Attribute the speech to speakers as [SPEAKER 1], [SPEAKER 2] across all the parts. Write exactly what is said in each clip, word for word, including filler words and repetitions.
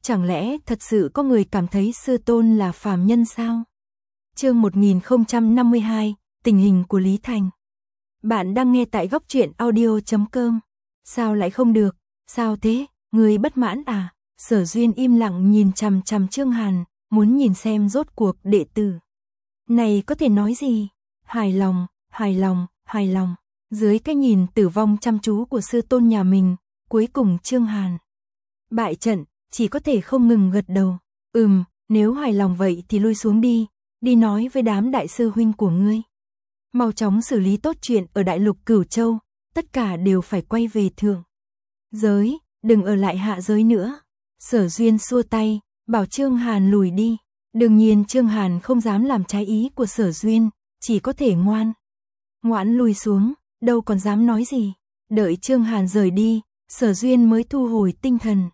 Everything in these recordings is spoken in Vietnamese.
[SPEAKER 1] chẳng lẽ thật sự có người cảm thấy sư tôn là phàm nhân sao? Chương một nghìn không trăm năm mươi hai, tình hình của Lý Thành. Bạn đang nghe tại góc truyện audio chấm com. Sao lại không được? Sao thế? Người bất mãn à? Sở Duyên im lặng nhìn chằm chằm Trương Hàn, muốn nhìn xem rốt cuộc đệ tử này có thể nói gì? Hài lòng, hài lòng, hài lòng. Dưới cái nhìn tử vong chăm chú của sư tôn nhà mình, cuối cùng Trương Hàn bại trận, chỉ có thể không ngừng gật đầu. Ừm, nếu hài lòng vậy thì lui xuống đi, đi nói với đám đại sư huynh của ngươi. Mau chóng xử lý tốt chuyện ở đại lục Cửu Châu, tất cả đều phải quay về thượng giới, đừng ở lại hạ giới nữa. Sở Duyên xua tay, bảo Trương Hàn lùi đi. Đương nhiên Trương Hàn không dám làm trái ý của Sở Duyên, chỉ có thể ngoan ngoãn lùi xuống, đâu còn dám nói gì. Đợi Trương Hàn rời đi, Sở Duyên mới thu hồi tinh thần.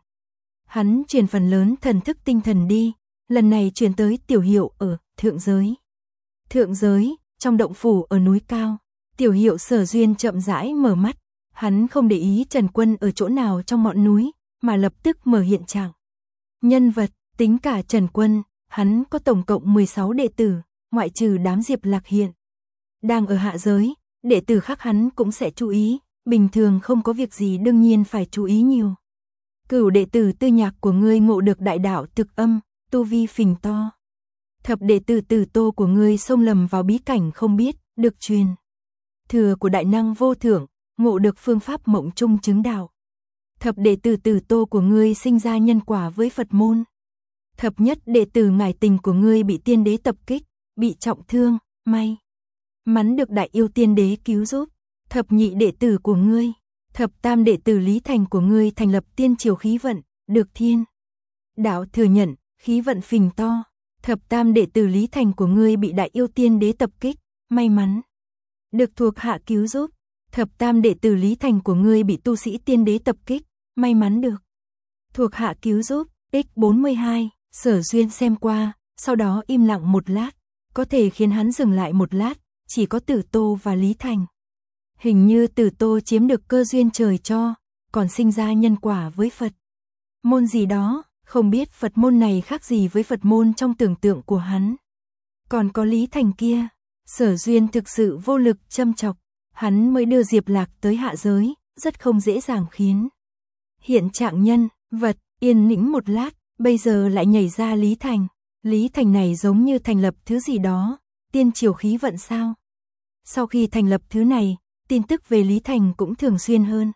[SPEAKER 1] Hắn truyền phần lớn thần thức tinh thần đi, lần này truyền tới Tiểu Hiệu ở thượng giới. Thượng giới, trong động phủ ở núi cao, Tiểu Hiệu Sở Duyên chậm rãi mở mắt, hắn không để ý Trần Quân ở chỗ nào trong ngọn núi, mà lập tức mở hiện trạng. Nhân vật, tính cả Trần Quân, hắn có tổng cộng mười sáu đệ tử, ngoại trừ đám Diệp Lạc hiện đang ở hạ giới, đệ tử khác hắn cũng sẽ chú ý, bình thường không có việc gì đương nhiên phải chú ý nhiều. Cửu đệ tử Tư Nhạc của ngươi ngộ được đại đạo thực âm, tu vi phình to. Thập đệ tử Tử Tô của ngươi xông lầm vào bí cảnh không biết, được truyền thừa của đại năng vô thượng, ngộ được phương pháp mộng trung chứng đạo. Thập đệ tử Tử Tô của ngươi sinh ra nhân quả với Phật môn. Thập nhất đệ tử Ngải Tình của ngươi bị tiên đế tập kích, bị trọng thương, may mắn được đại yêu tiên đế cứu giúp. Thập nhị đệ tử của ngươi, thập tam đệ tử Lý Thành của ngươi thành lập tiên triều khí vận, được thiên đạo thừa nhận, khí vận phình to. Thập tam đệ tử Lý Thành của ngươi bị đại yêu tiên đế tập kích, may mắn được thuộc hạ cứu giúp. Thập tam đệ tử Lý Thành của ngươi bị tu sĩ tiên đế tập kích, may mắn được thuộc hạ cứu giúp. X bốn mươi hai, Sở Duyên xem qua, sau đó im lặng một lát, có thể khiến hắn dừng lại một lát, chỉ có Tử Tô và Lý Thành. Hình như Tử Tô chiếm được cơ duyên trời cho, còn sinh ra nhân quả với Phật môn gì đó, không biết Phật môn này khác gì với Phật môn trong tưởng tượng của hắn. Còn có Lý Thành kia, Sở Duyên thực sự vô lực châm chọc, hắn mới đưa Diệp Lạc tới hạ giới, rất không dễ dàng khiến hiện trạng nhân vật yên nĩnh một lát, bây giờ lại nhảy ra Lý Thành. Lý Thành này giống như thành lập thứ gì đó, tiên triều khí vận sao? Sau khi thành lập thứ này, tin tức về Lý Thành cũng thường xuyên hơn.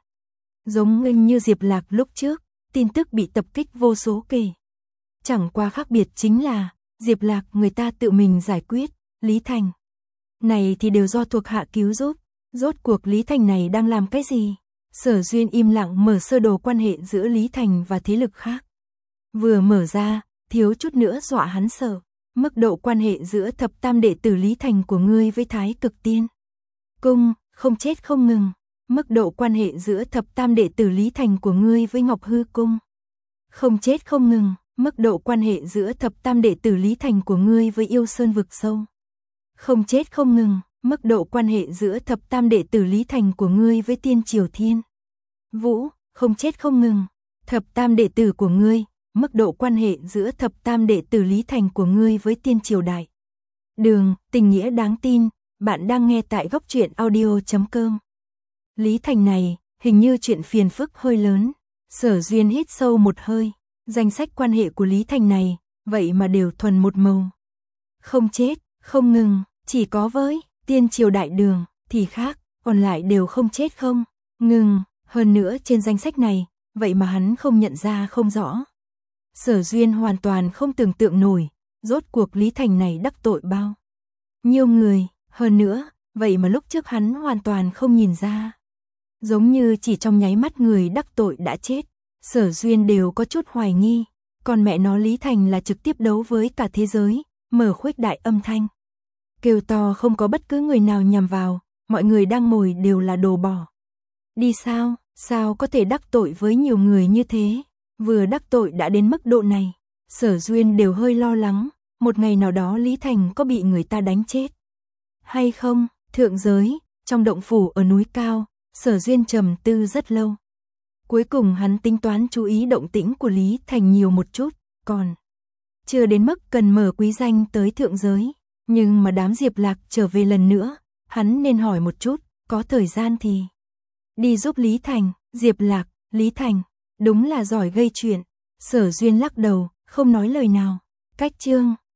[SPEAKER 1] Giống như Diệp Lạc lúc trước, tin tức bị tập kích vô số kể. Chẳng qua khác biệt chính là, Diệp Lạc người ta tự mình giải quyết, Lý Thành này thì đều do thuộc hạ cứu giúp. Rốt cuộc Lý Thành này đang làm cái gì? Sở Duyên im lặng mở sơ đồ quan hệ giữa Lý Thành và thế lực khác. Vừa mở ra, thiếu chút nữa dọa hắn sợ. Mức độ quan hệ giữa thập tam đệ tử Lý Thành của ngươi với Thái Cực Tiên Cung, không chết không ngừng. Mức độ quan hệ giữa thập tam đệ tử Lý Thành của ngươi với Ngọc Hư Cung, không chết không ngừng. Mức độ quan hệ giữa thập tam đệ tử Lý Thành của ngươi với Yêu Sơn vực sâu, không chết không ngừng. Mức độ quan hệ giữa thập tam đệ tử Lý Thành của ngươi với Tiên Triều Thiên Vũ, không chết không ngừng. Thập tam đệ tử của ngươi, mức độ quan hệ giữa thập tam đệ tử Lý Thành của ngươi với Tiên Triều Đại Đường, tình nghĩa đáng tin. Bạn đang nghe tại góc truyện audio chấm com. Lý Thành này, hình như chuyện phiền phức hơi lớn. Sở Duyên hít sâu một hơi, danh sách quan hệ của Lý Thành này, vậy mà đều thuần một màu. Không chết, không ngừng, chỉ có với Tiên Triều Đại Đường thì khác, còn lại đều không chết không ngừng. Hơn nữa trên danh sách này, vậy mà hắn không nhận ra không rõ. Sở Duyên hoàn toàn không tưởng tượng nổi, rốt cuộc Lý Thành này đắc tội bao nhiêu người. Hơn nữa, vậy mà lúc trước hắn hoàn toàn không nhìn ra. Giống như chỉ trong nháy mắt người đắc tội đã chết. Sở Duyên đều có chút hoài nghi, còn mẹ nó Lý Thành là trực tiếp đấu với cả thế giới, mở khuếch đại âm thanh. Kêu to không có bất cứ người nào nhằm vào, mọi người đang ngồi đều là đồ bỏ. Đi sao, sao có thể đắc tội với nhiều người như thế, vừa đắc tội đã đến mức độ này. Sở Duyên đều hơi lo lắng, một ngày nào đó Lý Thành có bị người ta đánh chết hay không. Thượng giới, trong động phủ ở núi cao, Sở Duyên trầm tư rất lâu. Cuối cùng hắn tính toán chú ý động tĩnh của Lý Thành nhiều một chút, còn chưa đến mức cần mở quý danh tới thượng giới. Nhưng mà đám Diệp Lạc trở về lần nữa, hắn nên hỏi một chút, có thời gian thì đi giúp Lý Thành. Diệp Lạc, Lý Thành, đúng là giỏi gây chuyện. Sở Duyên lắc đầu, không nói lời nào. Cách chương